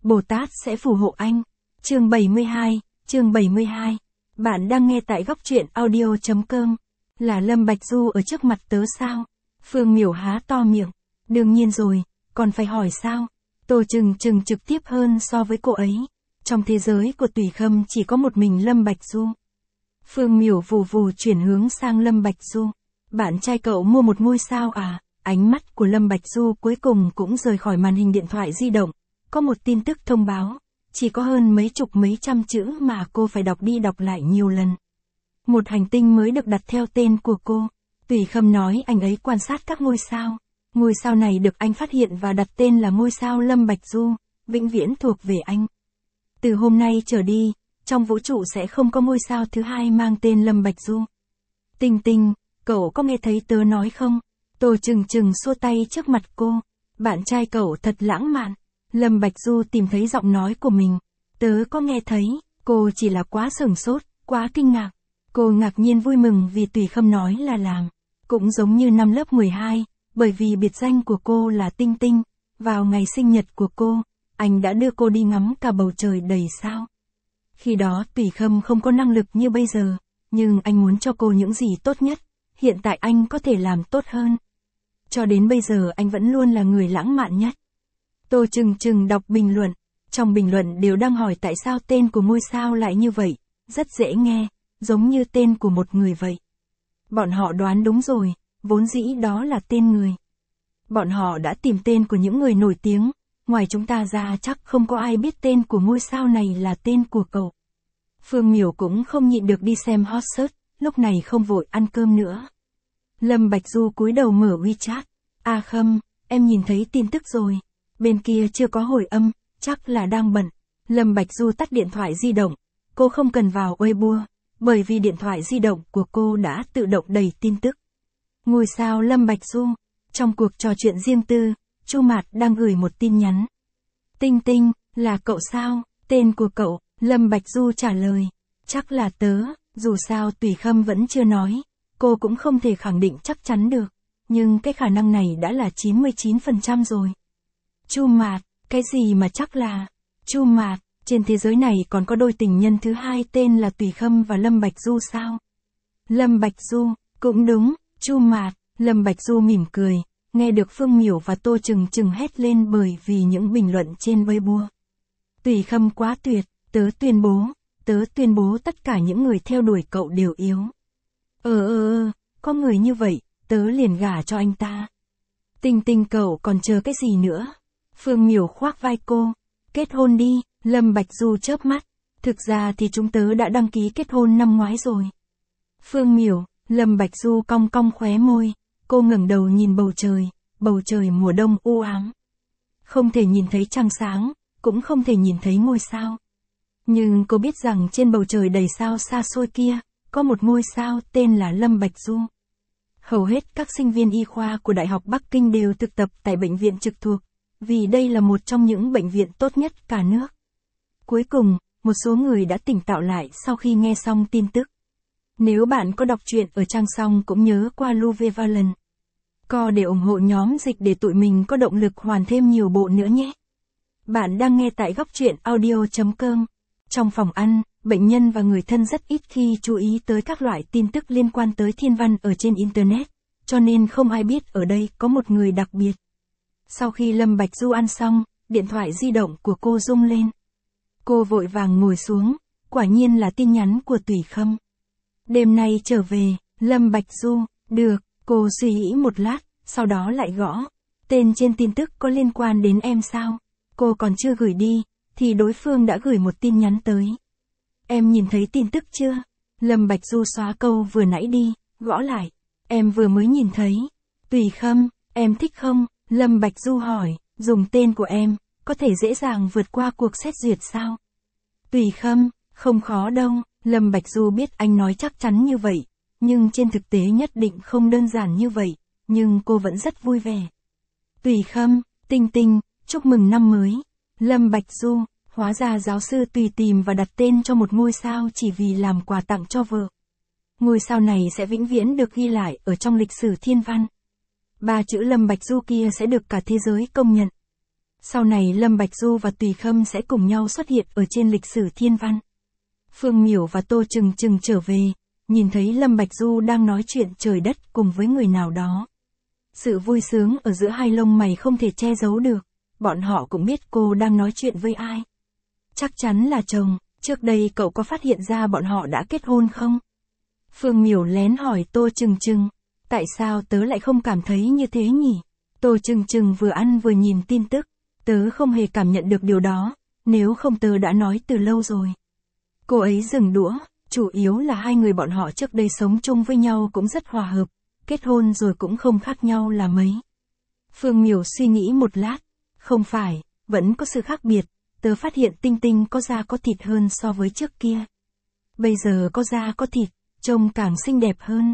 Bồ Tát sẽ phù hộ anh. Chương 72. Bạn đang nghe tại góc truyện audio.com. Là Lâm Bạch Du ở trước mặt tớ sao? Phương Miểu há to miệng. Đương nhiên rồi, còn phải hỏi sao? Tô Trừng Trừng trực tiếp hơn so với cô ấy. Trong thế giới của Tùy Khâm chỉ có một mình Lâm Bạch Du. Phương Miểu vù vù chuyển hướng sang Lâm Bạch Du. Bạn trai cậu mua một ngôi sao à? Ánh mắt của Lâm Bạch Du cuối cùng cũng rời khỏi màn hình điện thoại di động. Có một tin tức thông báo. Chỉ có hơn mấy trăm chữ mà cô phải đọc đi đọc lại nhiều lần. Một hành tinh mới được đặt theo tên của cô. Tùy Khâm nói anh ấy quan sát các ngôi sao. Ngôi sao này được anh phát hiện và đặt tên là ngôi sao Lâm Bạch Du, vĩnh viễn thuộc về anh. Từ hôm nay trở đi, trong vũ trụ sẽ không có ngôi sao thứ hai mang tên Lâm Bạch Du. Tinh Tinh, cậu có nghe thấy tớ nói không? Tô Trừng Trừng xua tay trước mặt cô. Bạn trai cậu thật lãng mạn. Lâm Bạch Du tìm thấy giọng nói của mình. Tớ có nghe thấy, cô chỉ là quá sửng sốt, quá kinh ngạc. Cô ngạc nhiên vui mừng vì Tùy Khâm nói là làm. Cũng giống như năm lớp 12, bởi vì biệt danh của cô là Tinh Tinh. Vào ngày sinh nhật của cô, anh đã đưa cô đi ngắm cả bầu trời đầy sao. Khi đó Tùy Khâm không có năng lực như bây giờ, nhưng anh muốn cho cô những gì tốt nhất. Hiện tại anh có thể làm tốt hơn. Cho đến bây giờ anh vẫn luôn là người lãng mạn nhất. Tô Trừng Trừng đọc bình luận. Trong bình luận đều đang hỏi tại sao tên của ngôi sao lại như vậy. Rất dễ nghe, giống như tên của một người vậy. Bọn họ đoán đúng rồi, vốn dĩ đó là tên người. Bọn họ đã tìm tên của những người nổi tiếng. Ngoài chúng ta ra chắc không có ai biết tên của ngôi sao này là tên của cậu. Phương Miểu cũng không nhịn được đi xem hot search, lúc này không vội ăn cơm nữa. Lâm Bạch Du cúi đầu mở WeChat. A Khâm, em nhìn thấy tin tức rồi. Bên kia chưa có hồi âm, chắc là đang bận. Lâm Bạch Du tắt điện thoại di động. Cô không cần vào Weibo, bởi vì điện thoại di động của cô đã tự động đầy tin tức. Ngôi sao Lâm Bạch Du. Trong cuộc trò chuyện riêng tư, Chu Mạt đang gửi một tin nhắn. Tinh Tinh, là cậu sao? Tên của cậu, Lâm Bạch Du trả lời. Chắc là tớ, dù sao Tùy Khâm vẫn chưa nói. Cô cũng không thể khẳng định chắc chắn được. Nhưng cái khả năng này đã là 99% rồi. Chu Mạt, cái gì mà chắc là? Chu Mạt, trên thế giới này còn có đôi tình nhân thứ hai tên là Tùy Khâm và Lâm Bạch Du sao? Lâm Bạch Du, cũng đúng, Chu Mạt. Lâm Bạch Du mỉm cười, nghe được Phương Miểu và Tô Trừng Trừng hét lên bởi vì những bình luận trên Weibo. Tùy Khâm quá tuyệt, tớ tuyên bố tất cả những người theo đuổi cậu đều yếu. Có người như vậy, tớ liền gả cho anh ta. Tinh Tinh cậu còn chờ cái gì nữa? Phương Miểu khoác vai cô. Kết hôn đi, Lâm Bạch Du chớp mắt. Thực ra thì chúng tớ đã đăng ký kết hôn năm ngoái rồi. Phương Miểu, Lâm Bạch Du cong cong khóe môi. Cô ngẩng đầu nhìn bầu trời mùa đông u ám. Không thể nhìn thấy trăng sáng, cũng không thể nhìn thấy ngôi sao. Nhưng cô biết rằng trên bầu trời đầy sao xa xôi kia, có một ngôi sao tên là Lâm Bạch Du. Hầu hết các sinh viên y khoa của Đại học Bắc Kinh đều thực tập tại bệnh viện trực thuộc, vì đây là một trong những bệnh viện tốt nhất cả nước. Cuối cùng, một số người đã tỉnh táo lại sau khi nghe xong tin tức. Nếu bạn có đọc truyện ở trang xong cũng nhớ qua Luvevalent. Co để ủng hộ nhóm dịch để tụi mình có động lực hoàn thêm nhiều bộ nữa nhé. Bạn đang nghe tại góc truyện audio.com. Trong phòng ăn, bệnh nhân và người thân rất ít khi chú ý tới các loại tin tức liên quan tới thiên văn ở trên Internet, cho nên không ai biết ở đây có một người đặc biệt. Sau khi Lâm Bạch Du ăn xong, điện thoại di động của cô rung lên. Cô vội vàng ngồi xuống, quả nhiên là tin nhắn của Tùy Khâm. Đêm nay trở về, Lâm Bạch Du, được, cô suy nghĩ một lát, sau đó lại gõ. Tên trên tin tức có liên quan đến em sao? Cô còn chưa gửi đi, thì đối phương đã gửi một tin nhắn tới. Em nhìn thấy tin tức chưa? Lâm Bạch Du xóa câu vừa nãy đi, gõ lại. Em vừa mới nhìn thấy. Tùy Khâm, em thích không? Lâm Bạch Du hỏi, dùng tên của em, có thể dễ dàng vượt qua cuộc xét duyệt sao? Tùy Khâm, không khó đâu. Lâm Bạch Du biết anh nói chắc chắn như vậy, nhưng trên thực tế nhất định không đơn giản như vậy, nhưng cô vẫn rất vui vẻ. Tùy Khâm, Tinh Tinh, chúc mừng năm mới. Lâm Bạch Du, hóa ra giáo sư Tùy tìm và đặt tên cho một ngôi sao chỉ vì làm quà tặng cho vợ. Ngôi sao này sẽ vĩnh viễn được ghi lại ở trong lịch sử thiên văn. 3 chữ Lâm Bạch Du kia sẽ được cả thế giới công nhận. Sau này Lâm Bạch Du và Tùy Khâm sẽ cùng nhau xuất hiện ở trên lịch sử thiên văn. Phương Miểu và Tô Trừng Trừng trở về, nhìn thấy Lâm Bạch Du đang nói chuyện trời đất cùng với người nào đó. Sự vui sướng ở giữa hai lông mày không thể che giấu được, bọn họ cũng biết cô đang nói chuyện với ai. Chắc chắn là chồng, trước đây cậu có phát hiện ra bọn họ đã kết hôn không? Phương Miểu lén hỏi Tô Trừng Trừng, tại sao tớ lại không cảm thấy như thế nhỉ? Tô Trừng Trừng vừa ăn vừa nhìn tin tức, tớ không hề cảm nhận được điều đó, nếu không tớ đã nói từ lâu rồi. Cô ấy dừng đũa, chủ yếu là hai người bọn họ trước đây sống chung với nhau cũng rất hòa hợp, kết hôn rồi cũng không khác nhau là mấy. Phương Miểu suy nghĩ một lát, không phải, vẫn có sự khác biệt, tớ phát hiện Tinh Tinh có da có thịt hơn so với trước kia. Bây giờ có da có thịt, trông càng xinh đẹp hơn.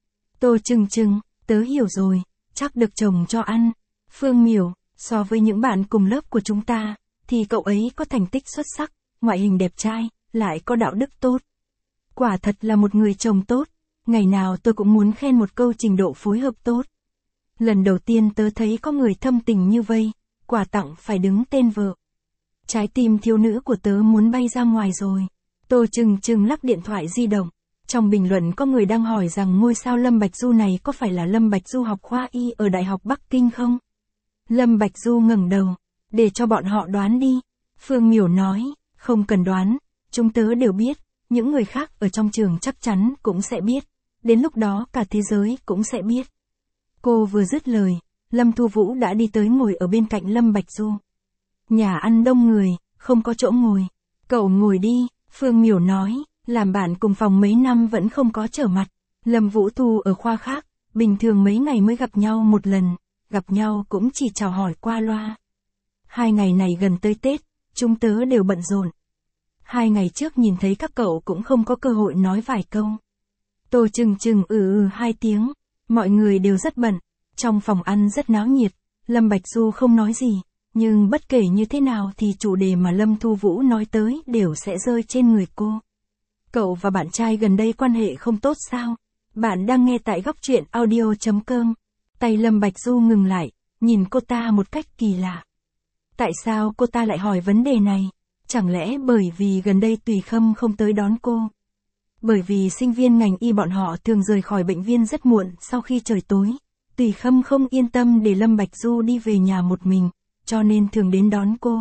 Tô Trừng Trừng, tớ hiểu rồi, chắc được chồng cho ăn. Phương Miểu, so với những bạn cùng lớp của chúng ta, thì cậu ấy có thành tích xuất sắc, ngoại hình đẹp trai, lại có đạo đức tốt. Quả thật là một người chồng tốt, ngày nào tôi cũng muốn khen một câu trình độ phối hợp tốt. Lần đầu tiên tớ thấy có người thâm tình như vây, quà tặng phải đứng tên vợ. Trái tim thiếu nữ của tớ muốn bay ra ngoài rồi. Tô Trừng Trừng lắc điện thoại di động. Trong bình luận có người đang hỏi rằng ngôi sao Lâm Bạch Du này có phải là Lâm Bạch Du học khoa y ở Đại học Bắc Kinh không? Lâm Bạch Du ngẩng đầu, để cho bọn họ đoán đi. Phương Miểu nói, không cần đoán, chúng tớ đều biết, những người khác ở trong trường chắc chắn cũng sẽ biết, đến lúc đó cả thế giới cũng sẽ biết. Cô vừa dứt lời, Lâm Thu Vũ đã đi tới ngồi ở bên cạnh Lâm Bạch Du. Nhà ăn đông người, không có chỗ ngồi. Cậu ngồi đi, Phương Miểu nói, làm bạn cùng phòng mấy năm vẫn không có trở mặt. Lâm Vũ Thu ở khoa khác, bình thường mấy ngày mới gặp nhau một lần, gặp nhau cũng chỉ chào hỏi qua loa. 2 ngày này gần tới Tết, chúng tớ đều bận rộn. 2 ngày trước nhìn thấy các cậu cũng không có cơ hội nói vài câu. Tô Trừng Trừng 2 tiếng, mọi người đều rất bận, trong phòng ăn rất náo nhiệt, Lâm Bạch Du không nói gì, nhưng bất kể như thế nào thì chủ đề mà Lâm Thu Vũ nói tới đều sẽ rơi trên người cô. Cậu và bạn trai gần đây quan hệ không tốt sao? Bạn đang nghe tại góc truyện audio.com. Tay Lâm Bạch Du ngừng lại, nhìn cô ta một cách kỳ lạ. Tại sao cô ta lại hỏi vấn đề này? Chẳng lẽ bởi vì gần đây Tùy Khâm không tới đón cô? Bởi vì sinh viên ngành y bọn họ thường rời khỏi bệnh viện rất muộn sau khi trời tối. Tùy Khâm không yên tâm để Lâm Bạch Du đi về nhà một mình, cho nên thường đến đón cô.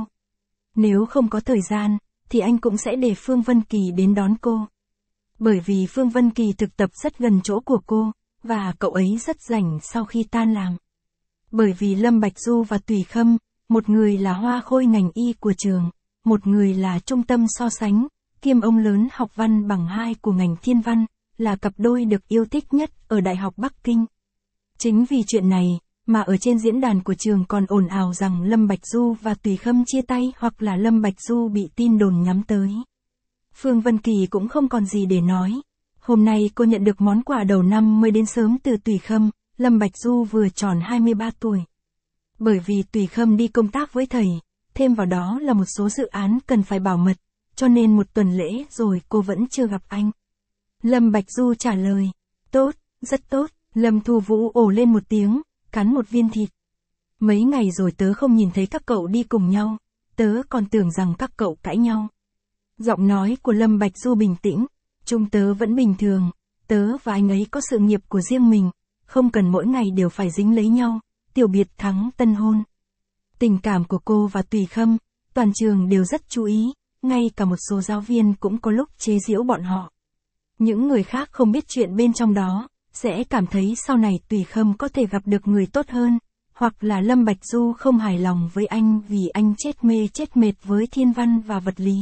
Nếu không có thời gian, thì anh cũng sẽ để Phương Vân Kỳ đến đón cô. Bởi vì Phương Vân Kỳ thực tập rất gần chỗ của cô, và cậu ấy rất rảnh sau khi tan làm. Bởi vì Lâm Bạch Du và Tùy Khâm, một người là hoa khôi ngành y của trường, một người là trung tâm so sánh, kiêm ông lớn học văn bằng 2 của ngành thiên văn, là cặp đôi được yêu thích nhất ở Đại học Bắc Kinh. Chính vì chuyện này, mà ở trên diễn đàn của trường còn ồn ào rằng Lâm Bạch Du và Tùy Khâm chia tay hoặc là Lâm Bạch Du bị tin đồn nhắm tới. Phương Vân Kỳ cũng không còn gì để nói. Hôm nay cô nhận được món quà đầu năm mới đến sớm từ Tùy Khâm, Lâm Bạch Du vừa tròn 23 tuổi. Bởi vì Tùy Khâm đi công tác với thầy, thêm vào đó là một số dự án cần phải bảo mật, cho nên một tuần lễ rồi cô vẫn chưa gặp anh. Lâm Bạch Du trả lời, tốt, rất tốt. Lâm Thu Vũ ồ lên một tiếng, cắn một viên thịt. Mấy ngày rồi tớ không nhìn thấy các cậu đi cùng nhau, tớ còn tưởng rằng các cậu cãi nhau. Giọng nói của Lâm Bạch Du bình tĩnh, chúng tớ vẫn bình thường, tớ và anh ấy có sự nghiệp của riêng mình, không cần mỗi ngày đều phải dính lấy nhau, tiểu biệt thắng tân hôn. Tình cảm của cô và Tùy Khâm, toàn trường đều rất chú ý, ngay cả một số giáo viên cũng có lúc chế giễu bọn họ. Những người khác không biết chuyện bên trong đó, sẽ cảm thấy sau này Tùy Khâm có thể gặp được người tốt hơn, hoặc là Lâm Bạch Du không hài lòng với anh vì anh chết mê chết mệt với thiên văn và vật lý.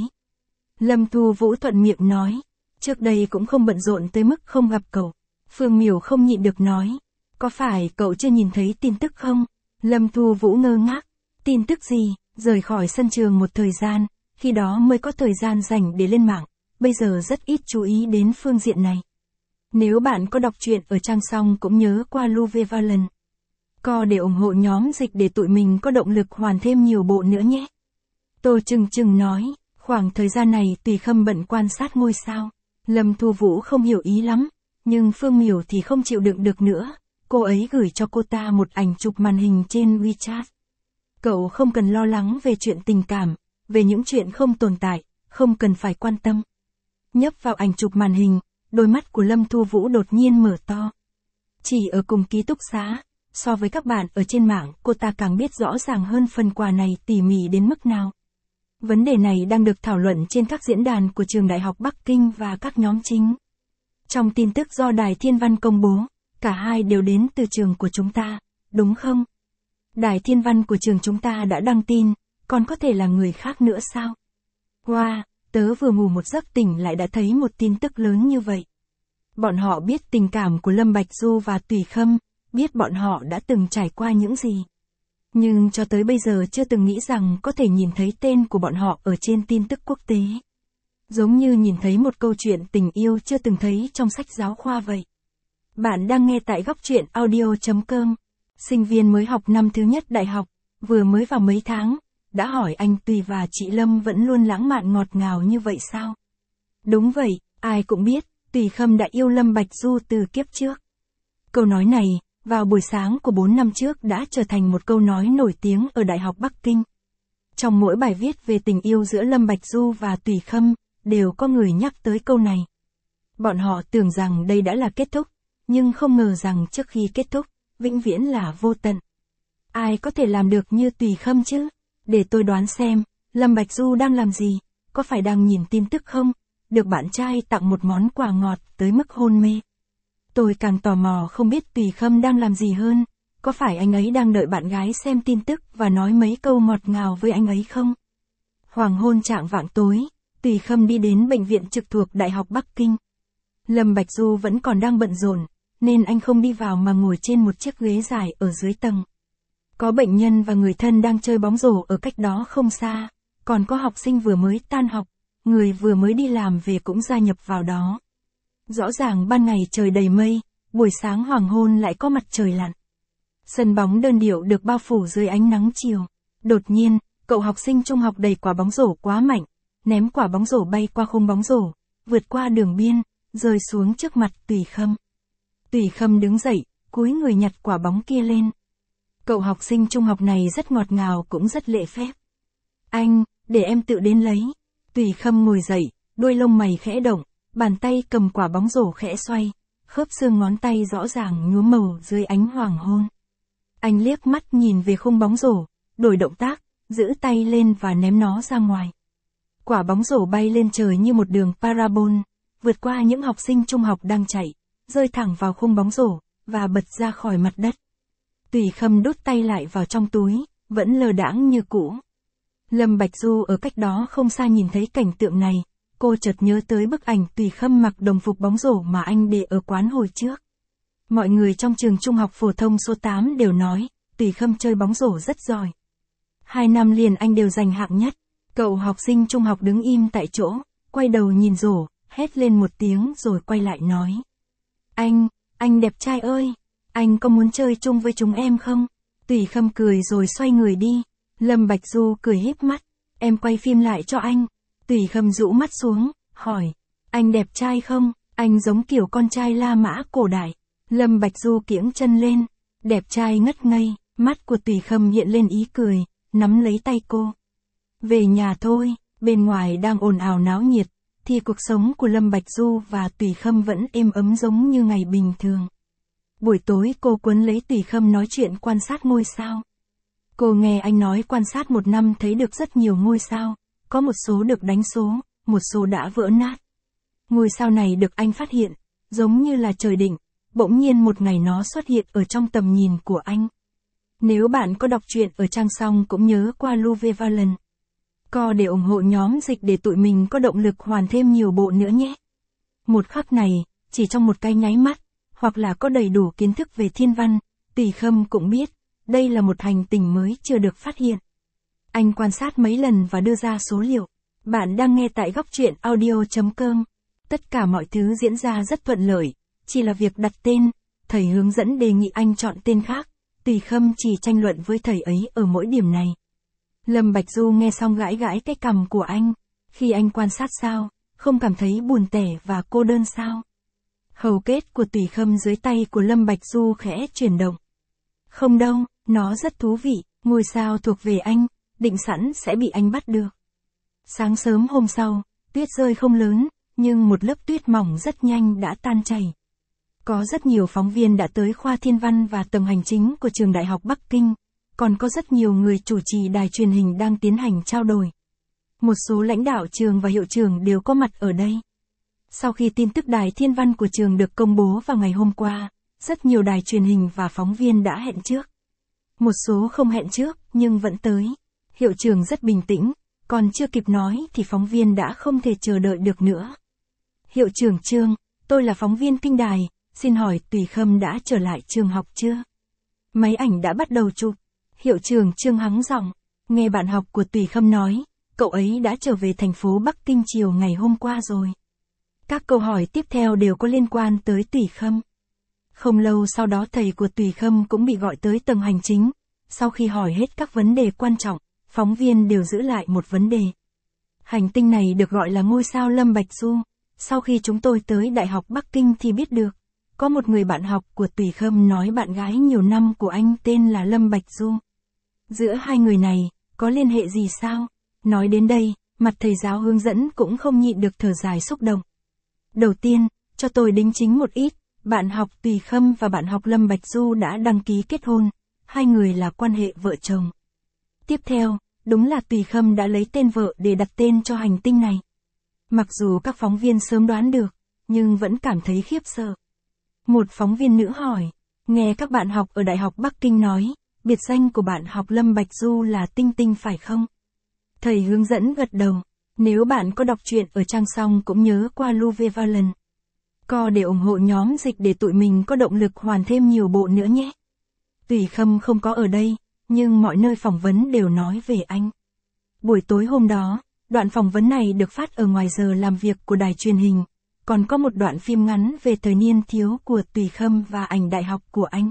Lâm Thu Vũ thuận miệng nói, trước đây cũng không bận rộn tới mức không gặp cậu. Phương Miểu không nhịn được nói, có phải cậu chưa nhìn thấy tin tức không? Lâm Thu Vũ ngơ ngác, tin tức gì? Rời khỏi sân trường một thời gian, khi đó mới có thời gian rảnh để lên mạng, bây giờ rất ít chú ý đến phương diện này. Nếu bạn có đọc truyện ở trang xong cũng nhớ qua Louve Valen. Co để ủng hộ nhóm dịch để tụi mình có động lực hoàn thêm nhiều bộ nữa nhé. Tô Trừng Trừng nói, khoảng thời gian này Tùy Khâm bận quan sát ngôi sao. Lâm Thu Vũ không hiểu ý lắm, nhưng Phương Miểu thì không chịu đựng được nữa. Cô ấy gửi cho cô ta một ảnh chụp màn hình trên WeChat. Cậu không cần lo lắng về chuyện tình cảm, về những chuyện không tồn tại, không cần phải quan tâm. Nhấp vào ảnh chụp màn hình, đôi mắt của Lâm Thu Vũ đột nhiên mở to. Chỉ ở cùng ký túc xá, so với các bạn ở trên mạng, cô ta càng biết rõ ràng hơn phần quà này tỉ mỉ đến mức nào. Vấn đề này đang được thảo luận trên các diễn đàn của trường Đại học Bắc Kinh và các nhóm chính. Trong tin tức do Đài Thiên Văn công bố, cả hai đều đến từ trường của chúng ta, đúng không? Đài Thiên Văn của trường chúng ta đã đăng tin, còn có thể là người khác nữa sao? Wow, tớ vừa ngủ một giấc tỉnh lại đã thấy một tin tức lớn như vậy. Bọn họ biết tình cảm của Lâm Bạch Du và Tùy Khâm, biết bọn họ đã từng trải qua những gì. Nhưng cho tới bây giờ chưa từng nghĩ rằng có thể nhìn thấy tên của bọn họ ở trên tin tức quốc tế. Giống như nhìn thấy một câu chuyện tình yêu chưa từng thấy trong sách giáo khoa vậy. Bạn đang nghe tại góc truyện audio.com. Sinh viên mới học năm thứ nhất đại học, vừa mới vào mấy tháng, đã hỏi anh Tùy và chị Lâm vẫn luôn lãng mạn ngọt ngào như vậy sao? Đúng vậy, ai cũng biết, Tùy Khâm đã yêu Lâm Bạch Du từ kiếp trước. Câu nói này, vào buổi sáng của 4 năm trước đã trở thành một câu nói nổi tiếng ở Đại học Bắc Kinh. Trong mỗi bài viết về tình yêu giữa Lâm Bạch Du và Tùy Khâm, đều có người nhắc tới câu này. Bọn họ tưởng rằng đây đã là kết thúc, nhưng không ngờ rằng trước khi kết thúc, vĩnh viễn là vô tận. Ai có thể làm được như Tùy Khâm chứ? Để tôi đoán xem, Lâm Bạch Du đang làm gì? Có phải đang nhìn tin tức không? Được bạn trai tặng một món quà ngọt tới mức hôn mê. Tôi càng tò mò không biết Tùy Khâm đang làm gì hơn. Có phải anh ấy đang đợi bạn gái xem tin tức và nói mấy câu ngọt ngào với anh ấy không? Hoàng hôn chạng vạng tối, Tùy Khâm đi đến bệnh viện trực thuộc Đại học Bắc Kinh. Lâm Bạch Du vẫn còn đang bận rộn, nên anh không đi vào mà ngồi trên một chiếc ghế dài ở dưới tầng. Có bệnh nhân và người thân đang chơi bóng rổ ở cách đó không xa, còn có học sinh vừa mới tan học, người vừa mới đi làm về cũng gia nhập vào đó. Rõ ràng ban ngày trời đầy mây, buổi sáng hoàng hôn lại có mặt trời lặn. Sân bóng đơn điệu được bao phủ dưới ánh nắng chiều. Đột nhiên, cậu học sinh trung học đẩy quả bóng rổ quá mạnh, ném quả bóng rổ bay qua khung bóng rổ, vượt qua đường biên, rơi xuống trước mặt Tùy Khâm. Tùy Khâm đứng dậy, cúi người nhặt quả bóng kia lên. Cậu học sinh trung học này rất ngọt ngào cũng rất lễ phép. Anh, để em tự đến lấy. Tùy Khâm ngồi dậy, đuôi lông mày khẽ động, bàn tay cầm quả bóng rổ khẽ xoay, khớp xương ngón tay rõ ràng nhuốm màu dưới ánh hoàng hôn. Anh liếc mắt nhìn về khung bóng rổ, đổi động tác, giữ tay lên và ném nó ra ngoài. Quả bóng rổ bay lên trời như một đường parabol, vượt qua những học sinh trung học đang chạy, rơi thẳng vào khung bóng rổ, và bật ra khỏi mặt đất. Tùy Khâm đút tay lại vào trong túi, vẫn lờ đãng như cũ. Lâm Bạch Du ở cách đó không xa nhìn thấy cảnh tượng này, cô chợt nhớ tới bức ảnh Tùy Khâm mặc đồng phục bóng rổ mà anh để ở quán hồi trước. Mọi người trong trường trung học phổ thông số 8 đều nói, Tùy Khâm chơi bóng rổ rất giỏi. 2 năm liền anh đều giành hạng nhất. Cậu học sinh trung học đứng im tại chỗ, quay đầu nhìn rổ, hét lên một tiếng rồi quay lại nói. Anh đẹp trai ơi, anh có muốn chơi chung với chúng em không? Tùy Khâm cười rồi xoay người đi. Lâm Bạch Du cười híp mắt, em quay phim lại cho anh. Tùy Khâm rũ mắt xuống, hỏi, anh đẹp trai không? Anh giống kiểu con trai La Mã cổ đại. Lâm Bạch Du kiễng chân lên, đẹp trai ngất ngây, mắt của Tùy Khâm hiện lên ý cười, nắm lấy tay cô. Về nhà thôi, bên ngoài đang ồn ào náo nhiệt, thì cuộc sống của Lâm Bạch Du và Tùy Khâm vẫn êm ấm giống như ngày bình thường. Buổi tối cô quấn lấy Tùy Khâm nói chuyện quan sát ngôi sao. Cô nghe anh nói quan sát 1 năm thấy được rất nhiều ngôi sao, có một số được đánh số, một số đã vỡ nát. Ngôi sao này được anh phát hiện, giống như là trời định, bỗng nhiên một ngày nó xuất hiện ở trong tầm nhìn của anh. Nếu bạn có đọc truyện ở trang xong cũng nhớ qua Luve Valen. Co để ủng hộ nhóm dịch để tụi mình có động lực hoàn thêm nhiều bộ nữa nhé. Một khắc này, chỉ trong một cái nháy mắt, hoặc là có đầy đủ kiến thức về thiên văn, Tùy Khâm cũng biết, đây là một hành tinh mới chưa được phát hiện. Anh quan sát mấy lần và đưa ra số liệu. Bạn đang nghe tại góc truyện audio.com. Tất cả mọi thứ diễn ra rất thuận lợi, chỉ là việc đặt tên, thầy hướng dẫn đề nghị anh chọn tên khác, Tùy Khâm chỉ tranh luận với thầy ấy ở mỗi điểm này. Lâm Bạch Du nghe xong gãi gãi cái cằm của anh, khi anh quan sát sao, không cảm thấy buồn tẻ và cô đơn sao? Hầu kết của Tùy Khâm dưới tay của Lâm Bạch Du khẽ chuyển động. Không đâu, nó rất thú vị, Ngôi sao thuộc về anh, định sẵn sẽ bị anh bắt được. Sáng sớm hôm sau, tuyết rơi không lớn, nhưng một lớp tuyết mỏng rất nhanh đã tan chảy. Có rất nhiều phóng viên đã tới khoa Thiên văn và tầng hành chính của trường Đại học Bắc Kinh, còn có rất nhiều người chủ trì đài truyền hình đang tiến hành trao đổi. Một số lãnh đạo trường và hiệu trưởng đều có mặt ở đây. Sau khi tin tức đài Thiên văn của trường được công bố vào ngày hôm qua, rất nhiều đài truyền hình và phóng viên đã hẹn trước. Một số không hẹn trước, nhưng vẫn tới. Hiệu trưởng rất bình tĩnh, còn chưa kịp nói thì phóng viên đã không thể chờ đợi được nữa. Hiệu trưởng Trương, tôi là phóng viên Kinh Đài, xin hỏi Tùy Khâm đã trở lại trường học chưa? Máy ảnh đã bắt đầu chụp. Hiệu trưởng Trương hắng giọng, nghe bạn học của Tùy Khâm nói, cậu ấy đã trở về thành phố Bắc Kinh chiều ngày hôm qua rồi. Các câu hỏi tiếp theo đều có liên quan tới Tùy Khâm. Không lâu sau đó thầy của Tùy Khâm cũng bị gọi tới tầng hành chính. Sau khi hỏi hết các vấn đề quan trọng, phóng viên đều giữ lại một vấn đề. Hành tinh này được gọi là ngôi sao Lâm Bạch Du. Sau khi chúng tôi tới Đại học Bắc Kinh thì biết được, có một người bạn học của Tùy Khâm nói bạn gái nhiều năm của anh tên là Lâm Bạch Du. Giữa hai người này, có liên hệ gì sao? Nói đến đây, mặt thầy giáo hướng dẫn cũng không nhịn được thở dài xúc động. Đầu tiên, cho tôi đính chính một ít, bạn học Tùy Khâm và bạn học Lâm Bạch Du đã đăng ký kết hôn, hai người là quan hệ vợ chồng. Tiếp theo, đúng là Tùy Khâm đã lấy tên vợ để đặt tên cho hành tinh này. Mặc dù các phóng viên sớm đoán được, nhưng vẫn cảm thấy khiếp sợ. Một phóng viên nữ hỏi, nghe các bạn học ở Đại học Bắc Kinh nói, biệt danh của bạn học Lâm Bạch Du là Tinh Tinh phải không? Thầy hướng dẫn gật đầu, nếu bạn có đọc truyện ở trang xong cũng nhớ qua Luvevalent. Co để ủng hộ nhóm dịch để tụi mình có động lực hoàn thêm nhiều bộ nữa nhé. Tùy Khâm không có ở đây, nhưng mọi nơi phỏng vấn đều nói về anh. Buổi tối hôm đó, đoạn phỏng vấn này được phát ở ngoài giờ làm việc của đài truyền hình, còn có một đoạn phim ngắn về thời niên thiếu của Tùy Khâm và ảnh đại học của anh.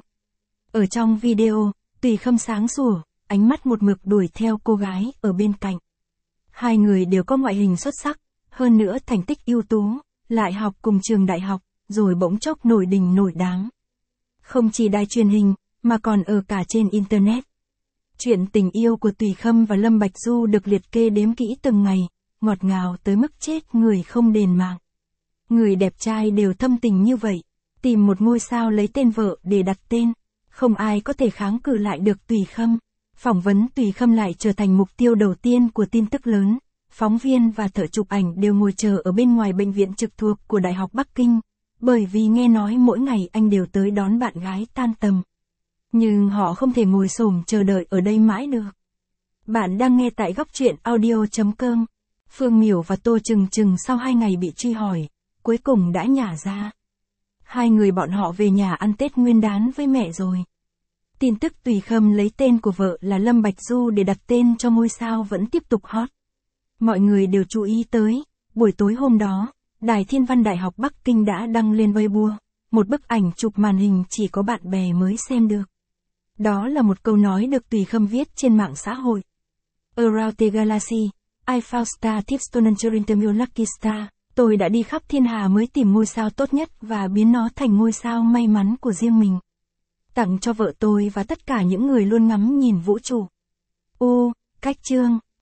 Ở trong video, Tùy Khâm sáng sủa, ánh mắt một mực đuổi theo cô gái ở bên cạnh. Hai người đều có ngoại hình xuất sắc, hơn nữa thành tích ưu tú, lại học cùng trường đại học, rồi bỗng chốc nổi đình nổi đám. Không chỉ đài truyền hình, mà còn ở cả trên Internet. Chuyện tình yêu của Tùy Khâm và Lâm Bạch Du được liệt kê đếm kỹ từng ngày, ngọt ngào tới mức chết người không đền mạng. Người đẹp trai đều thâm tình như vậy, tìm một ngôi sao lấy tên vợ để đặt tên, không ai có thể kháng cự lại được Tùy Khâm. Phỏng vấn Tùy Khâm lại trở thành mục tiêu đầu tiên của tin tức lớn, phóng viên và thợ chụp ảnh đều ngồi chờ ở bên ngoài bệnh viện trực thuộc của Đại học Bắc Kinh, bởi vì nghe nói mỗi ngày anh đều tới đón bạn gái tan tầm. Nhưng họ không thể ngồi xổm chờ đợi ở đây mãi được. Bạn đang nghe tại góc truyện audio.com. Phương Miểu và Tô Trừng Trừng sau 2 ngày bị truy hỏi, cuối cùng đã nhả ra. Hai người bọn họ về nhà ăn Tết Nguyên đán với mẹ rồi. Tin tức Tùy Khâm lấy tên của vợ là Lâm Bạch Du để đặt tên cho ngôi sao vẫn tiếp tục hot. Mọi người đều chú ý tới, buổi tối hôm đó, Đài Thiên văn Đại học Bắc Kinh đã đăng lên Weibo, một bức ảnh chụp màn hình chỉ có bạn bè mới xem được. Đó là một câu nói được Tùy Khâm viết trên mạng xã hội. Around the galaxy, I found star tips to nurturing the new lucky star. Tôi đã đi khắp thiên hà mới tìm ngôi sao tốt nhất và biến nó thành ngôi sao may mắn của riêng mình. Tặng cho vợ tôi và tất cả những người luôn ngắm nhìn vũ trụ. Cách chương